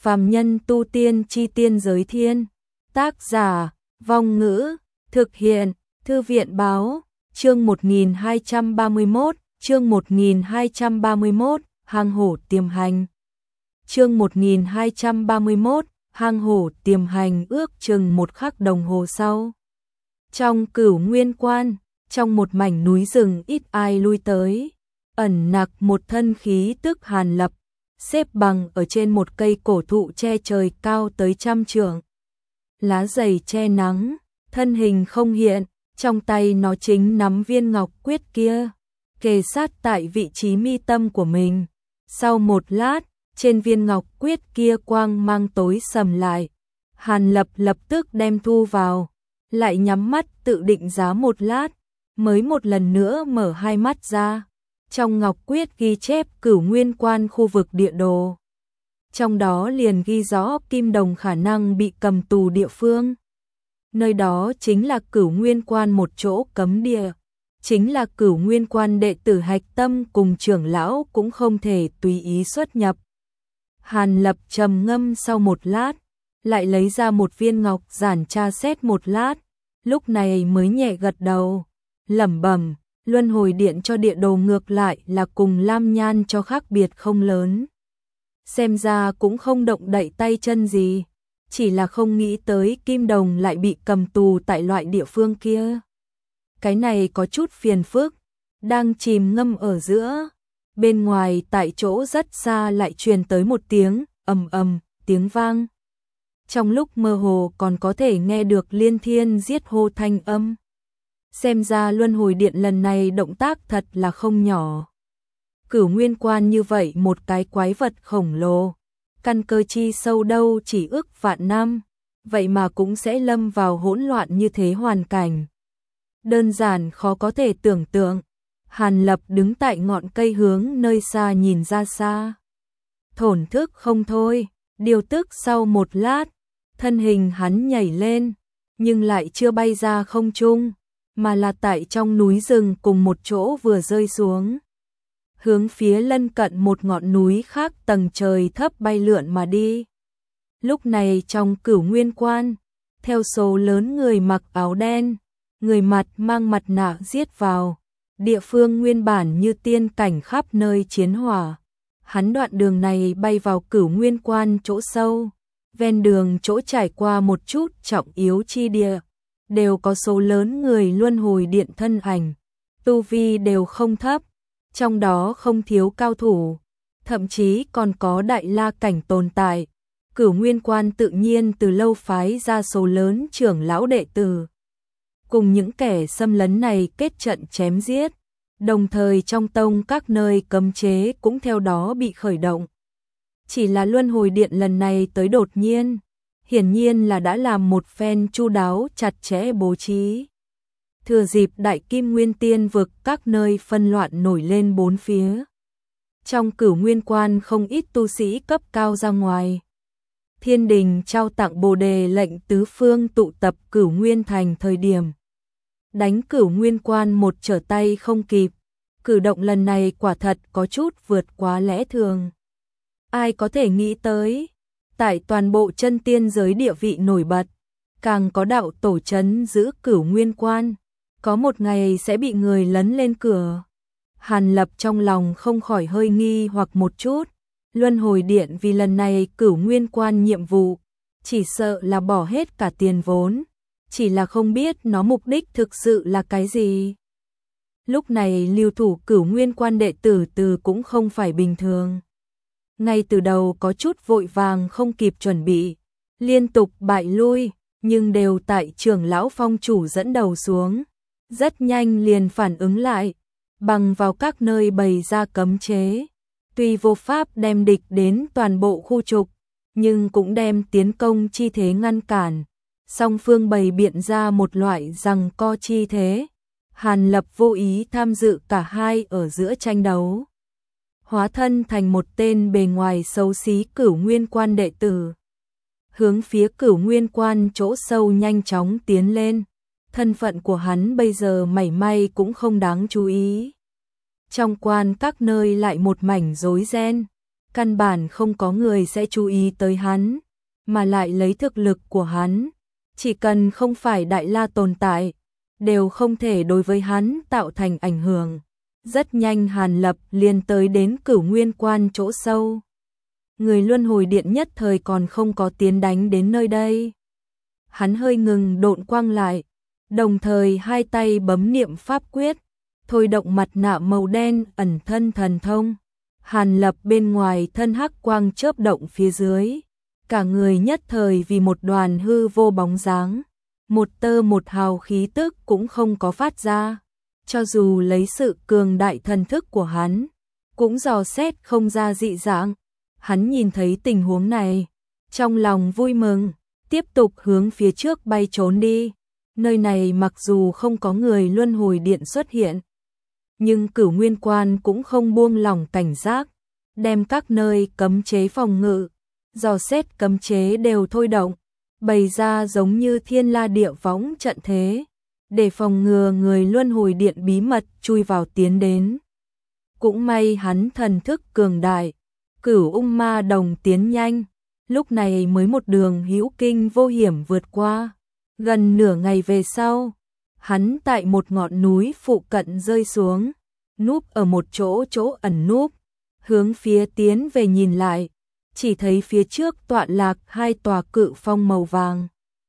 Phàm nhân tu tiên chi tiên giới thiên. Tác giả, Vong Ngữ, thực hiện, Thư viện báo, chương 1231, chương 1231, hang hổ tiềm hành. Chương 1231, hang hổ tiềm hành ước chừng một khắc đồng hồ sau. Trong Cửu Nguyên Quan, trong một mảnh núi rừng ít ai lui tới, ẩn nặc một thân khí tức hàn lập, xếp bằng ở trên một cây cổ thụ che trời cao tới 100 trượng. Lá dày che nắng, thân hình không hiện, trong tay nó chính nắm viên ngọc quyết kia, kề sát tại vị trí mi tâm của mình. Sau một lát, trên viên ngọc quyết kia quang mang tối sầm lại. Hàn Lập lập tức đem thu vào, lại nhắm mắt tự định giá một lát, mới một lần nữa mở hai mắt ra. Trong ngọc quyết ghi chép Cửu Nguyên Quan khu vực địa đồ. Trong đó liền ghi rõ Kim Đồng khả năng bị cầm tù địa phương. Nơi đó chính là Cửu Nguyên Quan, một chỗ cấm địa. Chính là Cửu Nguyên Quan đệ tử hạch tâm cùng trưởng lão cũng không thể tùy ý xuất nhập. Hàn Lập trầm ngâm sau một lát, lại lấy ra một viên ngọc giản tra xét một lát, lúc này mới nhẹ gật đầu, lẩm bẩm, luân hồi điện cho địa đồ ngược lại là cùng Lam Nhan cho khác biệt không lớn. Xem ra cũng không động đậy tay chân gì, chỉ là không nghĩ tới Kim Đồng lại bị cầm tù tại loại địa phương kia. Cái này có chút phiền phức, đang chìm ngâm ở giữa. Bên ngoài tại chỗ rất xa lại truyền tới một tiếng ầm ầm, tiếng vang. Trong lúc mơ hồ còn có thể nghe được liên thiên giết hô thanh âm. Xem ra luân hồi điện lần này động tác thật là không nhỏ. Cửu Nguyên Quan như vậy một cái quái vật khổng lồ, căn cơ chi sâu đâu chỉ ước vạn năm, vậy mà cũng sẽ lâm vào hỗn loạn như thế hoàn cảnh. Đơn giản khó có thể tưởng tượng. Hàn Lập đứng tại ngọn cây hướng nơi xa nhìn ra xa. Thổn thức không thôi, điều tức sau một lát, thân hình hắn nhảy lên, nhưng lại chưa bay ra không trung, mà là tại trong núi rừng cùng một chỗ vừa rơi xuống. Hướng phía lân cận một ngọn núi khác tầng trời thấp bay lượn mà đi. Lúc này trong Cửu Nguyên Quan, theo số lớn người mặc áo đen, người mặt mang mặt nạ giết vào. Địa phương nguyên bản như tiên cảnh khắp nơi chiến hỏa. Hắn đoạn đường này bay vào Cửu Nguyên Quan chỗ sâu. Ven đường chỗ trải qua một chút trọng yếu chi địa, đều có số lớn người luân hồi điện thân ảnh. Tu vi đều không thấp, trong đó không thiếu cao thủ, thậm chí còn có đại la cảnh tồn tại. Cửu Nguyên Quan tự nhiên từ lâu phái ra số lớn trưởng lão đệ tử, cùng những kẻ xâm lấn này kết trận chém giết, đồng thời trong tông các nơi cấm chế cũng theo đó bị khởi động. Chỉ là luân hồi điện lần này tới đột nhiên, hiển nhiên là đã làm một phen chu đáo chặt chẽ bố trí. Thừa dịp Đại Kim Nguyên Tiên vực các nơi phân loạn nổi lên bốn phía. Trong Cửu Nguyên Quan không ít tu sĩ cấp cao ra ngoài. Thiên đình trao tặng Bồ đề lệnh tứ phương tụ tập Cửu Nguyên thành thời điểm. Đánh Cửu Nguyên Quan một trở tay không kịp. Cử động lần này quả thật có chút vượt quá lẽ thường. Ai có thể nghĩ tới, tại toàn bộ chân tiên giới địa vị nổi bật, càng có đạo tổ trấn giữ Cửu Nguyên Quan, có một ngày sẽ bị người lấn lên cửa. Hàn Lập trong lòng không khỏi hơi nghi hoặc một chút. Luân hồi điện vì lần này Cửu Nguyên Quan nhiệm vụ, chỉ sợ là bỏ hết cả tiền vốn, chỉ là không biết nó mục đích thực sự là cái gì. Lúc này lưu thủ Cửu Nguyên Quan đệ tử cũng không phải bình thường. Ngay từ đầu có chút vội vàng không kịp chuẩn bị, liên tục bại lui, nhưng đều tại trưởng lão phong chủ dẫn đầu xuống. Rất nhanh liền phản ứng lại, bằng vào các nơi bày ra cấm chế. Tuy vô pháp đem địch đến toàn bộ khu trục, nhưng cũng đem tiến công chi thế ngăn cản. Song phương bày biện ra một loại giằng co chi thế. Hàn Lập vô ý tham dự cả hai ở giữa tranh đấu. Hóa thân thành một tên bề ngoài xấu xí Cửu Nguyên Quan đệ tử. Hướng phía Cửu Nguyên Quan chỗ sâu nhanh chóng tiến lên. Thân phận của hắn bây giờ mảy may cũng không đáng chú ý. Trong quan các nơi lại một mảnh rối ren. căn bản không có người sẽ chú ý tới hắn, mà lại lấy thực lực của hắn, chỉ cần không phải Đại La tồn tại, đều không thể đối với hắn tạo thành ảnh hưởng. Rất nhanh Hàn Lập liền tới đến Cửu Nguyên Quan chỗ sâu. Người luân hồi điện nhất thời còn không có tiến đánh đến nơi đây. Hắn hơi ngừng độn quang lại, đồng thời hai tay bấm niệm pháp quyết, thôi động mặt nạ màu đen ẩn thân thần thông. Hàn Lập bên ngoài thân hắc quang chớp động phía dưới, cả người nhất thời vì một đoàn hư vô bóng dáng, một tơ một hào khí tức cũng không có phát ra. Cho dù lấy sự cường đại thần thức của hắn, cũng dò xét không ra dị dạng. Hắn nhìn thấy tình huống này, trong lòng vui mừng, tiếp tục hướng phía trước bay trốn đi. Nơi này mặc dù không có người luân hồi điện xuất hiện, nhưng Cửu Nguyên Quan cũng không buông lỏng cảnh giác, đem các nơi cấm chế phòng ngự, dò xét cấm chế đều thôi động, bày ra giống như thiên la địa võng trận thế, để phòng ngừa người luân hồi điện bí mật chui vào tiến đến. Cũng may hắn thần thức cường đại, Cửu Ung Ma Đồng tiến nhanh, lúc này mới một đường hữu kinh vô hiểm vượt qua. Gần nửa ngày về sau, hắn tại một ngọn núi phụ cận rơi xuống, núp ở một chỗ ẩn núp, hướng phía tiến về nhìn lại, chỉ thấy phía trước tọa lạc hai tòa cự phong màu vàng.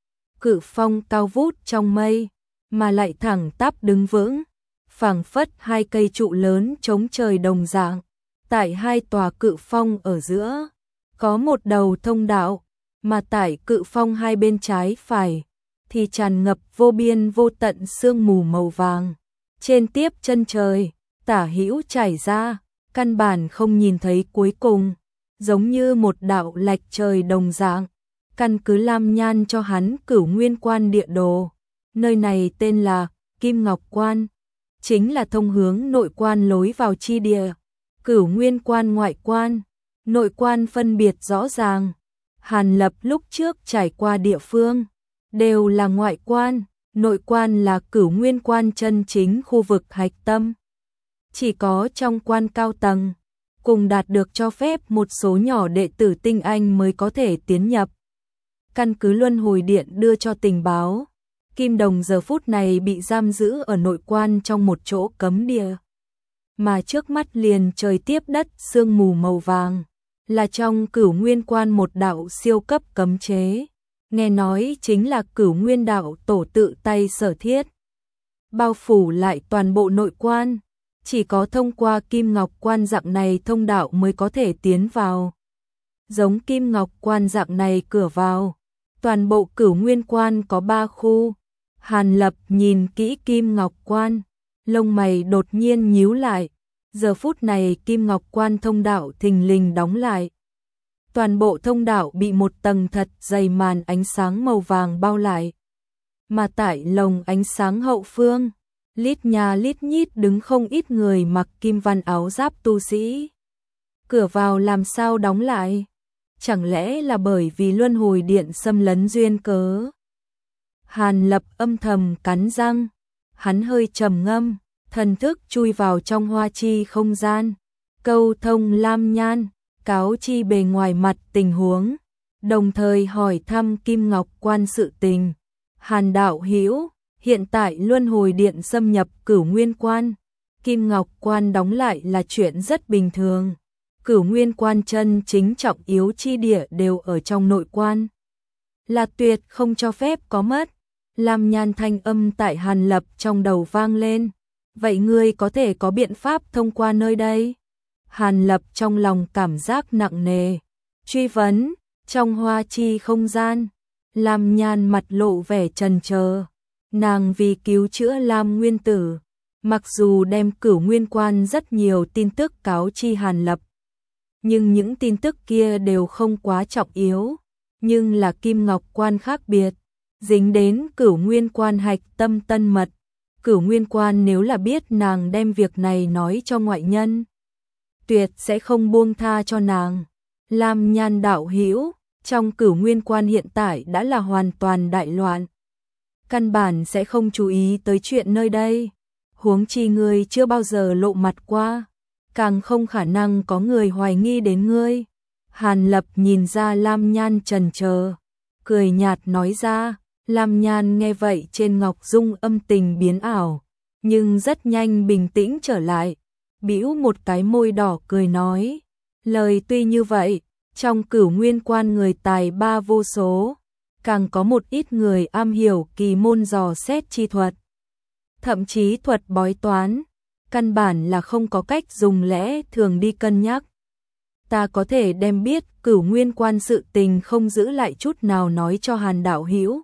Cự phong cao vút trong mây, mà lại thẳng tắp đứng vững, phảng phất hai cây trụ lớn chống trời đồng dạng. Tại hai tòa cự phong ở giữa, có một đầu thông đạo, mà tại cự phong hai bên trái phải, thì tràn ngập vô biên vô tận sương mù màu vàng. Trên tiếp chân trời, tả hữu trải ra, căn bản không nhìn thấy cuối cùng, giống như một đạo lạch trời đồng dạng. Căn cứ Lam Nhan cho hắn Cửu Nguyên Quan địa đồ, nơi này tên là Kim Ngọc Quan, chính là thông hướng nội quan lối vào chi địa. Cửu Nguyên Quan ngoại quan, nội quan phân biệt rõ ràng. Hàn Lập lúc trước trải qua địa phương, đều là ngoại quan, nội quan là Cửu Nguyên Quan chân chính khu vực hạch tâm. Chỉ có trong quan cao tầng, cùng đạt được cho phép một số nhỏ đệ tử tinh anh mới có thể tiến nhập. Căn cứ luân hồi điện đưa cho tình báo, Kim Đồng giờ phút này bị giam giữ ở nội quan trong một chỗ cấm địa. Mà trước mắt liền trời tiếp đất sương mù màu vàng, là trong Cửu Nguyên Quan một đạo siêu cấp cấm chế, nghe nói chính là Cửu Nguyên đạo tổ tự tay sở thiết, bao phủ lại toàn bộ nội quan, chỉ có thông qua Kim Ngọc Quan dạng này thông đạo mới có thể tiến vào. Giống Kim Ngọc Quan dạng này cửa vào, toàn bộ Cửu Nguyên Quan có 3 khu. Hàn Lập nhìn kỹ Kim Ngọc Quan, lông mày đột nhiên nhíu lại. Giờ phút này Kim Ngọc Quan thông đạo thình lình đóng lại. Toàn bộ thông đạo bị một tầng thật dày màn ánh sáng màu vàng bao lại. Mà tại lồng ánh sáng hậu phương, lít nhà lít nhít đứng không ít người mặc kim văn áo giáp tu sĩ. Cửa vào làm sao đóng lại? Chẳng lẽ là bởi vì luân hồi điện xâm lấn duyên cớ? Hàn Lập âm thầm cắn răng, hắn hơi trầm ngâm, thần thức chui vào trong hoa chi không gian, câu thông Lam Nhan, cáo chi bề ngoài mặt tình huống, đồng thời hỏi thăm Kim Ngọc Quan sự tình. Hàn đạo hữu, hiện tại luân hồi điện xâm nhập Cửu Nguyên Quan, Kim Ngọc Quan đóng lại là chuyện rất bình thường. Cửu Nguyên Quan chân chính trọng yếu chi địa đều ở trong nội quan, là tuyệt không cho phép có mất. Lam Nhan thanh âm tại Hàn Lập trong đầu vang lên. Vậy ngươi có thể có biện pháp thông qua nơi đây? Hàn Lập trong lòng cảm giác nặng nề, truy vấn. Trong hoa chi không gian, Lam Nhan mặt lộ vẻ chần chờ. Nàng vì cứu chữa Lam Nguyên Tử, mặc dù đem Cửu Nguyên Quan rất nhiều tin tức cáo chi Hàn Lập, nhưng những tin tức kia đều không quá trọng yếu. Nhưng là Kim Ngọc Quan khác biệt, dính đến Cửu Nguyên Quan hạch tâm tân mật. Cửu Nguyên Quan nếu là biết nàng đem việc này nói cho ngoại nhân, tuyệt sẽ không buông tha cho nàng. Lam Nhan đạo hữu, trong Cửu Nguyên Quan hiện tại đã là hoàn toàn đại loạn, căn bản sẽ không chú ý tới chuyện nơi đây. Huống chi ngươi chưa bao giờ lộ mặt qua, càng không khả năng có người hoài nghi đến ngươi. Hàn Lập nhìn ra Lam Nhan chần chờ, cười nhạt nói ra. Lam Nhan nghe vậy trên ngọc dung âm tình biến ảo, nhưng rất nhanh bình tĩnh trở lại, bĩu một cái môi đỏ cười nói, lời tuy như vậy, trong Cửu Nguyên Quan người tài ba vô số, càng có một ít người am hiểu kỳ môn dò xét chi thuật, thậm chí thuật bói toán, căn bản là không có cách dùng lẽ thường đi cân nhắc. Ta có thể đem biết Cửu Nguyên Quan sự tình không giữ lại chút nào nói cho Hàn đạo hữu.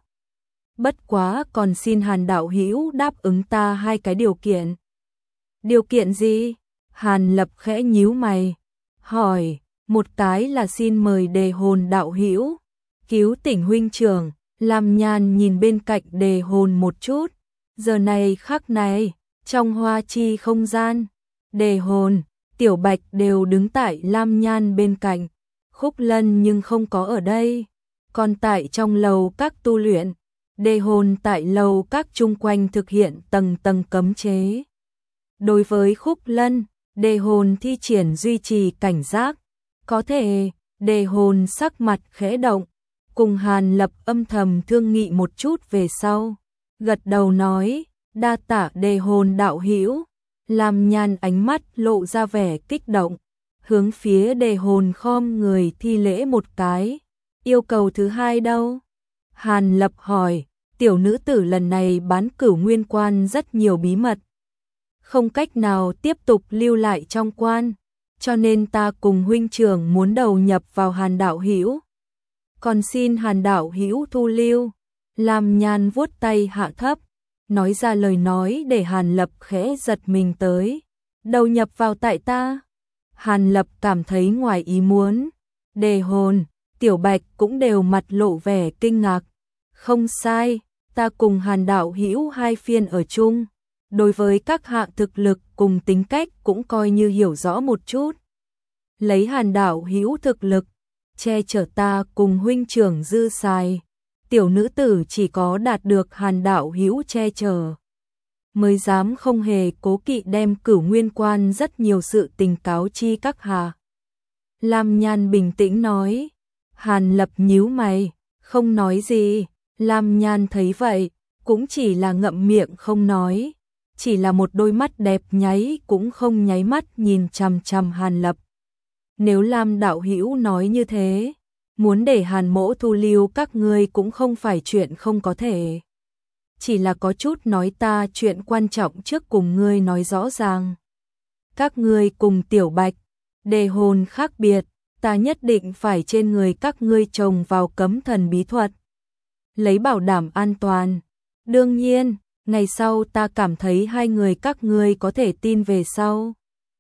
Bất quá còn xin Hàn đạo hữu đáp ứng ta hai cái điều kiện. Điều kiện gì? Hàn Lập khẽ nhíu mày, hỏi. Một cái là xin mời Đề Hồn đạo hữu cứu tỉnh huynh trưởng. Lam Nhan nhìn bên cạnh Đề Hồn một chút. Giờ này khắc này, trong hoa chi không gian, Đề Hồn, Tiểu Bạch đều đứng tại Lam Nhan bên cạnh. Khúc Lân nhưng không có ở đây, còn tại trong lầu các tu luyện. Đề Hồn tại lầu các chung quanh thực hiện tầng tầng cấm chế. Đối với Khúc Lân, Đề Hồn thi triển duy trì cảnh giác. Có thể, Đề Hồn sắc mặt khẽ động, cùng Hàn Lập âm thầm thương nghị một chút về sau. Gật đầu nói, đa tạ Đề Hồn đạo hữu. Lam Nhan ánh mắt lộ ra vẻ kích động, hướng phía Đề Hồn khom người thi lễ một cái. Yêu cầu thứ hai đâu? Hàn Lập hỏi. Tiểu nữ tử lần này bán Cửu Nguyên Quan rất nhiều bí mật, không cách nào tiếp tục lưu lại trong quan, cho nên ta cùng huynh trưởng muốn đầu nhập vào Hàn đạo hữu. Còn xin Hàn đạo hữu thu lưu. Lam Nhan vuốt tay hạ thấp, nói ra lời nói để Hàn Lập khẽ giật mình tới. Đầu nhập vào tại ta? Hàn Lập cảm thấy ngoài ý muốn. Đề Hồn, Tiểu Bạch cũng đều mặt lộ vẻ kinh ngạc. Không sai, ta cùng Hàn đạo hữu hai phiên ở chung, đối với các hạng thực lực cùng tính cách cũng coi như hiểu rõ một chút. Lấy Hàn đạo hữu thực lực, che chở ta cùng huynh trưởng dư xài. Tiểu nữ tử chỉ có đạt được Hàn đạo hữu che chở, mới dám không hề cố kỵ đem Cửu Nguyên Quan rất nhiều sự tình cáo chi các hạ. Lam Nhan bình tĩnh nói. Hàn Lập nhíu mày, không nói gì. Lam Nhan thấy vậy, cũng chỉ là ngậm miệng không nói, chỉ là một đôi mắt đẹp nháy cũng không nháy mắt nhìn chằm chằm Hàn Lập. Nếu Lam đạo hữu nói như thế, muốn để Hàn mỗ thu lưu các ngươi cũng không phải chuyện không có thể. Chỉ là có chút nói ta chuyện quan trọng trước cùng ngươi nói rõ ràng. Các ngươi cùng Tiểu Bạch, Đề Hồn khác biệt, ta nhất định phải trên người các ngươi trồng vào cấm thần bí thuật, lấy bảo đảm an toàn. Đương nhiên, ngày sau ta cảm thấy hai người các ngươi có thể tin về sau,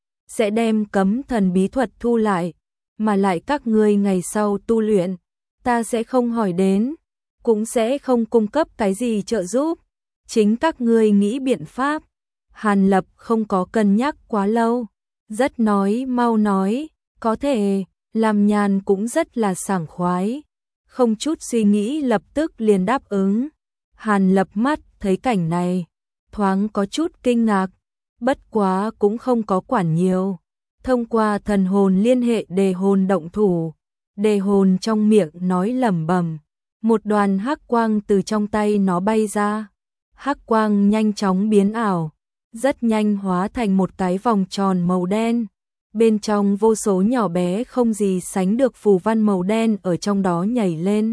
sẽ đem cấm thần bí thuật thu lại, mà lại các ngươi ngày sau tu luyện, ta sẽ không hỏi đến, cũng sẽ không cung cấp cái gì trợ giúp, chính các ngươi nghĩ biện pháp. Hàn Lập không có cân nhắc quá lâu, rất nói mau nói, có thể. Lam Nhan cũng rất là sảng khoái, không chút suy nghĩ lập tức liền đáp ứng. Hàn Lập mắt thấy cảnh này, thoáng có chút kinh ngạc, bất quá cũng không có quản nhiều. Thông qua thần hồn liên hệ Đề Hồn động thủ, Đề Hồn trong miệng nói lẩm bẩm, một đoàn hắc quang từ trong tay nó bay ra. Hắc quang nhanh chóng biến ảo, rất nhanh hóa thành một cái vòng tròn màu đen. Bên trong vô số nhỏ bé không gì sánh được phù văn màu đen ở trong đó nhảy lên.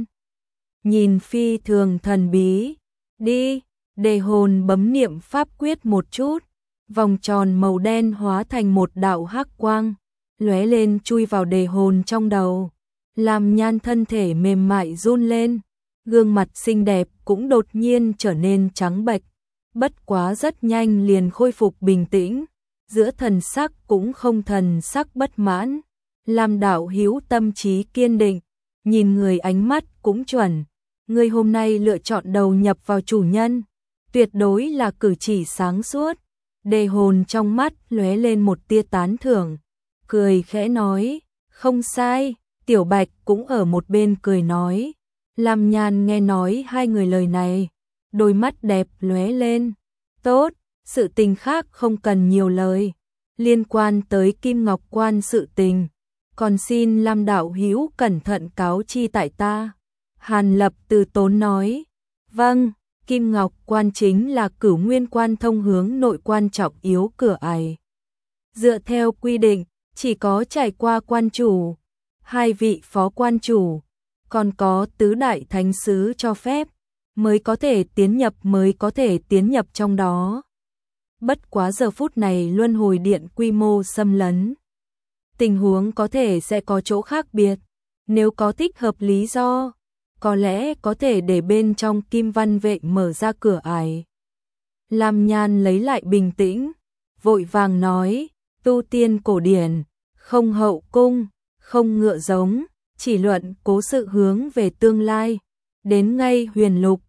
Nhìn phi thường thần bí. Đi, Đề Hồn bấm niệm pháp quyết một chút. Vòng tròn màu đen hóa thành một đạo hắc quang, lóe lên chui vào Đề Hồn trong đầu. Lam Nhan thân thể mềm mại run lên, gương mặt xinh đẹp cũng đột nhiên trở nên trắng bệch. Bất quá rất nhanh liền khôi phục bình tĩnh. Giữa thần sắc cũng không thần sắc bất mãn. Lam đạo hữu tâm trí kiên định, nhìn người ánh mắt cũng chuẩn. Người hôm nay lựa chọn đầu nhập vào chủ nhân, tuyệt đối là cử chỉ sáng suốt. Đề Hồn trong mắt lóe lên một tia tán thưởng, cười khẽ nói, không sai. Tiểu Bạch cũng ở một bên cười nói. Lam Nhan nghe nói hai người lời này, đôi mắt đẹp lóe lên. Tốt, sự tình khác không cần nhiều lời. liên quan tới Kim Ngọc Quan sự tình, còn xin Lam đạo hữu cẩn thận cáo chi tại ta. Hàn Lập từ tốn nói, vâng, Kim Ngọc Quan chính là Cửu Nguyên Quan thông hướng nội quan trọng yếu cửa ải. Dựa theo quy định, chỉ có trải qua quan chủ, 2 vị phó quan chủ, còn có tứ đại thánh sứ cho phép, mới có thể tiến nhập trong đó. Bất quá giờ phút này luân hồi điện quy mô xâm lấn. Tình huống có thể sẽ có chỗ khác biệt, nếu có thích hợp lý do, có lẽ có thể để bên trong Kim Văn vệ mở ra cửa ải. Lam Nhan lấy lại bình tĩnh, vội vàng nói, tu tiên cổ điển, không hậu cung, không ngựa giống, chỉ luận cố sự hướng về tương lai, đến ngay huyền lục,